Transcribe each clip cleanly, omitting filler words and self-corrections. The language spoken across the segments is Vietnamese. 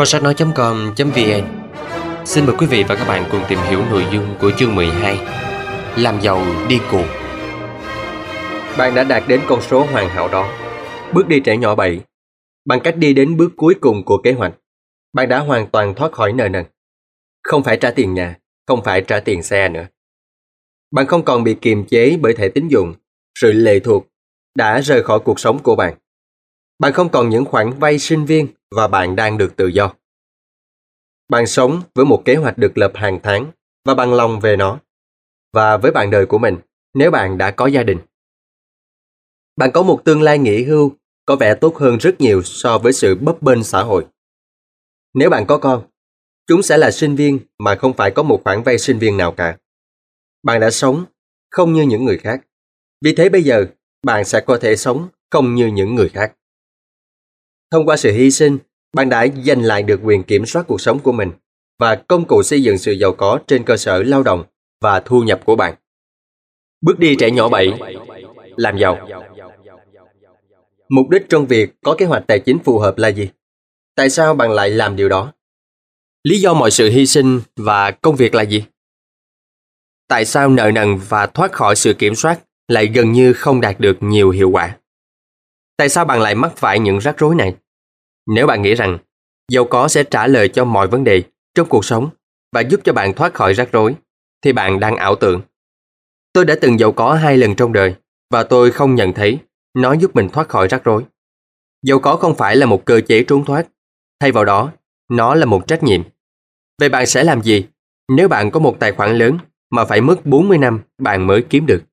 Kho sách nói.com.vn xin mời quý vị và các bạn cùng tìm hiểu nội dung của chương 12: Làm giàu điên cuồng. Bạn đã đạt đến con số hoàn hảo đó. Bước đi trẻ nhỏ 7. Bằng cách đi đến bước cuối cùng của kế hoạch, bạn đã hoàn toàn thoát khỏi nợ nần. Không phải trả tiền nhà, không phải trả tiền xe nữa. Bạn không còn bị kiềm chế bởi thẻ tín dụng, sự lệ thuộc đã rời khỏi cuộc sống của bạn. Bạn không còn những khoản vay sinh viên và bạn đang được tự do. Bạn sống với một kế hoạch được lập hàng tháng và bằng lòng về nó. Và với bạn đời của mình, nếu bạn đã có gia đình. Bạn có một tương lai nghỉ hưu có vẻ tốt hơn rất nhiều so với sự bấp bênh xã hội. Nếu bạn có con, chúng sẽ là sinh viên mà không phải có một khoản vay sinh viên nào cả. Bạn đã sống không như những người khác. Vì thế bây giờ, bạn sẽ có thể sống không như những người khác. Thông qua sự hy sinh, bạn đã giành lại được quyền kiểm soát cuộc sống của mình và công cụ xây dựng sự giàu có trên cơ sở lao động và thu nhập của bạn. Bước đi trẻ nhỏ 7. Làm giàu. Mục đích trong việc có kế hoạch tài chính phù hợp là gì? Tại sao bạn lại làm điều đó? Lý do mọi sự hy sinh và công việc là gì? Tại sao nợ nần và thoát khỏi sự kiểm soát lại gần như không đạt được nhiều hiệu quả? Tại sao bạn lại mắc phải những rắc rối này? Nếu bạn nghĩ rằng giàu có sẽ trả lời cho mọi vấn đề trong cuộc sống và giúp cho bạn thoát khỏi rắc rối, thì bạn đang ảo tưởng. Tôi đã từng giàu có 2 lần trong đời và tôi không nhận thấy nó giúp mình thoát khỏi rắc rối. Giàu có không phải là một cơ chế trốn thoát, thay vào đó, nó là một trách nhiệm. Vậy bạn sẽ làm gì nếu bạn có một tài khoản lớn mà phải mất 40 năm bạn mới kiếm được?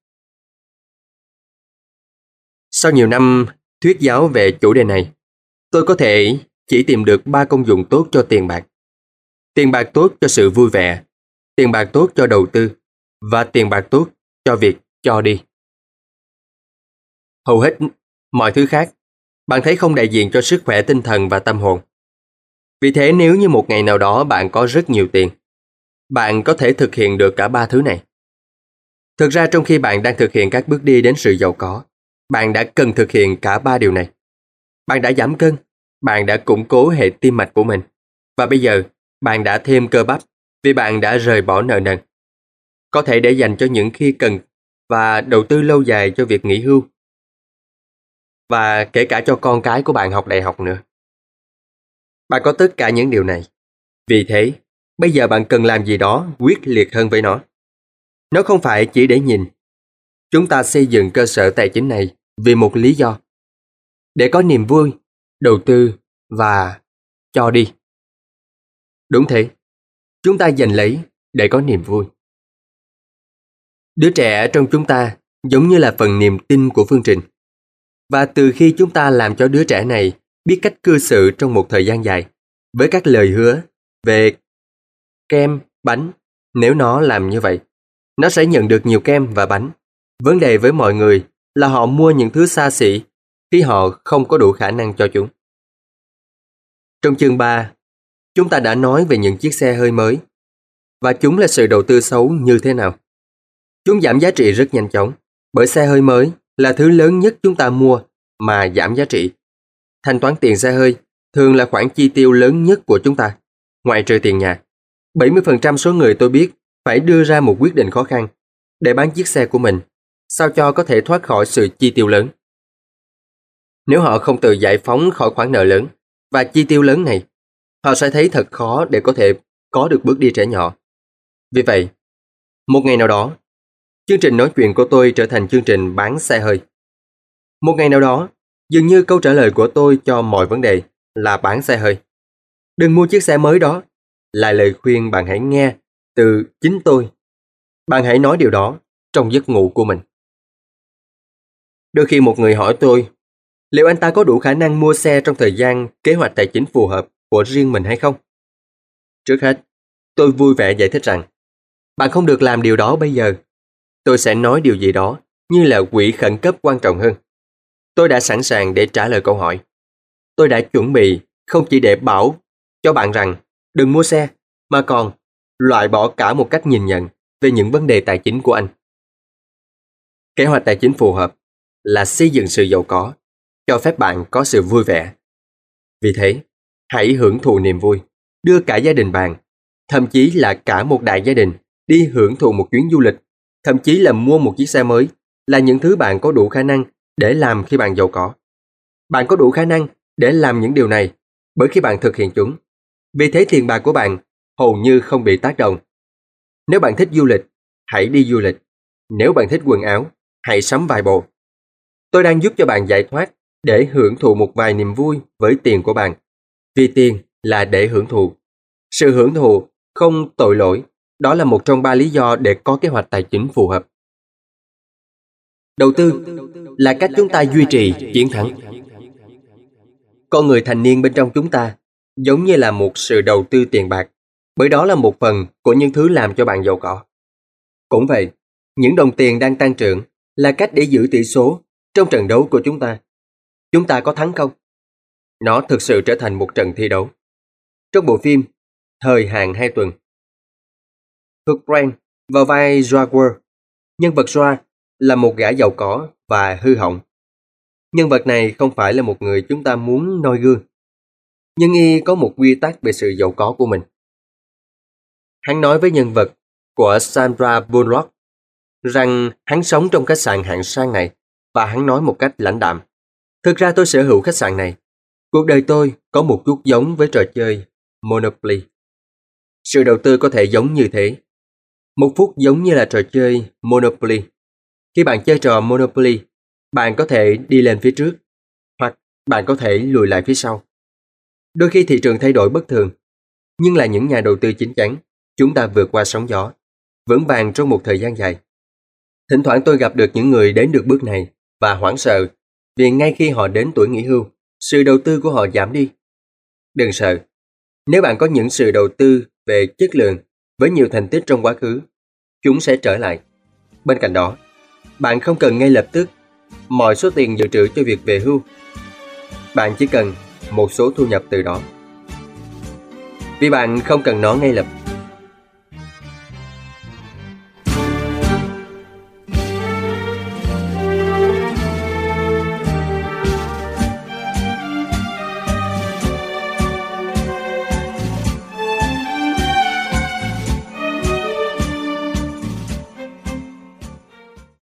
Sau nhiều năm thuyết giáo về chủ đề này, tôi có thể chỉ tìm được 3 công dụng tốt cho tiền bạc. Tiền bạc tốt cho sự vui vẻ, tiền bạc tốt cho đầu tư và tiền bạc tốt cho việc cho đi. Hầu hết mọi thứ khác, bạn thấy không đại diện cho sức khỏe tinh thần và tâm hồn. Vì thế nếu như một ngày nào đó bạn có rất nhiều tiền, bạn có thể thực hiện được cả 3 thứ này. Thực ra trong khi bạn đang thực hiện các bước đi đến sự giàu có, bạn đã cần thực hiện cả 3 điều này. Bạn đã giảm cân, bạn đã củng cố hệ tim mạch của mình, và bây giờ bạn đã thêm cơ bắp vì bạn đã rời bỏ nợ nần. Có thể để dành cho những khi cần và đầu tư lâu dài cho việc nghỉ hưu. Và kể cả cho con cái của bạn học đại học nữa. Bạn có tất cả những điều này. Vì thế, bây giờ bạn cần làm gì đó quyết liệt hơn với nó. Nó không phải chỉ để nhìn. Chúng ta xây dựng cơ sở tài chính này vì một lý do. Để có niềm vui, đầu tư và cho đi. Đúng thế, chúng ta giành lấy để có niềm vui. Đứa trẻ trong chúng ta giống như là phần niềm tin của phương trình. Và từ khi chúng ta làm cho đứa trẻ này biết cách cư xử trong một thời gian dài, với các lời hứa về kem, bánh, nếu nó làm như vậy, nó sẽ nhận được nhiều kem và bánh. Vấn đề với mọi người là họ mua những thứ xa xỉ khi họ không có đủ khả năng cho chúng. Trong chương 3, chúng ta đã nói về những chiếc xe hơi mới và chúng là sự đầu tư xấu như thế nào. Chúng giảm giá trị rất nhanh chóng bởi xe hơi mới là thứ lớn nhất chúng ta mua mà giảm giá trị. Thanh toán tiền xe hơi thường là khoản chi tiêu lớn nhất của chúng ta, ngoại trừ tiền nhà. 70% số người tôi biết phải đưa ra một quyết định khó khăn để bán chiếc xe của mình, sao cho có thể thoát khỏi sự chi tiêu lớn. Nếu họ không tự giải phóng khỏi khoản nợ lớn và chi tiêu lớn này, họ sẽ thấy thật khó để có thể có được bước đi trẻ nhỏ. Vì vậy, một ngày nào đó, chương trình nói chuyện của tôi trở thành chương trình bán xe hơi. Một ngày nào đó, dường như câu trả lời của tôi cho mọi vấn đề là bán xe hơi. Đừng mua chiếc xe mới đó, là lời khuyên bạn hãy nghe từ chính tôi. Bạn hãy nói điều đó trong giấc ngủ của mình. Đôi khi một người hỏi tôi, liệu anh ta có đủ khả năng mua xe trong thời gian kế hoạch tài chính phù hợp của riêng mình hay không? Trước hết, tôi vui vẻ giải thích rằng, bạn không được làm điều đó bây giờ. Tôi sẽ nói điều gì đó như là quỹ khẩn cấp quan trọng hơn. Tôi đã sẵn sàng để trả lời câu hỏi. Tôi đã chuẩn bị không chỉ để bảo cho bạn rằng đừng mua xe, mà còn loại bỏ cả một cách nhìn nhận về những vấn đề tài chính của anh. Kế hoạch tài chính phù hợp là xây dựng sự giàu có, cho phép bạn có sự vui vẻ. Vì thế, Hãy hưởng thụ niềm vui, đưa cả gia đình bạn, thậm chí là cả một đại gia đình, đi hưởng thụ một chuyến du lịch, thậm chí là mua một chiếc xe mới, là những thứ bạn có đủ khả năng để làm khi bạn giàu có. Bạn có đủ khả năng để làm những điều này bởi khi bạn thực hiện chúng. Vì thế tiền bạc của bạn hầu như không bị tác động. Nếu bạn thích du lịch, hãy đi du lịch. Nếu bạn thích quần áo, hãy sắm vài bộ. Tôi đang giúp cho bạn giải thoát để hưởng thụ một vài niềm vui với tiền của bạn. Vì tiền là để hưởng thụ. Sự hưởng thụ không tội lỗi, đó là một trong 3 lý do để có kế hoạch tài chính phù hợp. Đầu tư là cách chúng ta duy trì chiến thắng. Con người thành niên bên trong chúng ta giống như là một sự đầu tư tiền bạc, bởi đó là một phần của những thứ làm cho bạn giàu có. Cũng vậy, những đồng tiền đang tăng trưởng là cách để giữ tỷ số trong trận đấu của chúng ta. Chúng ta có thắng không? Nó thực sự trở thành một trận thi đấu. Trong bộ phim Thời hạn 2 tuần, Hugh Grant vào vai Jaguar. Nhân vật Joa là một gã giàu có và hư hỏng. Nhân vật này không phải là một người chúng ta muốn noi gương, nhưng y có một quy tắc về sự giàu có của mình. Hắn nói với nhân vật của Sandra Bullock rằng hắn sống trong khách sạn hạng sang này, và hắn nói một cách lãnh đạm: thực ra tôi sở hữu khách sạn này. Cuộc đời tôi có một chút giống với trò chơi Monopoly. Sự đầu tư có thể giống như thế. Một phút giống như là trò chơi Monopoly. Khi bạn chơi trò Monopoly, bạn có thể đi lên phía trước, hoặc bạn có thể lùi lại phía sau. Đôi khi thị trường thay đổi bất thường, nhưng là những nhà đầu tư chín chắn, chúng ta vượt qua sóng gió, vững vàng trong một thời gian dài. Thỉnh thoảng tôi gặp được những người đến được bước này và hoảng sợ vì ngay khi họ đến tuổi nghỉ hưu, sự đầu tư của họ giảm đi. Đừng sợ. Nếu bạn có những sự đầu tư về chất lượng với nhiều thành tích trong quá khứ, chúng sẽ trở lại. Bên cạnh đó, bạn không cần ngay lập tức mọi số tiền dự trữ cho việc về hưu. Bạn chỉ cần một số thu nhập từ đó. Vì bạn không cần nó ngay lập tức.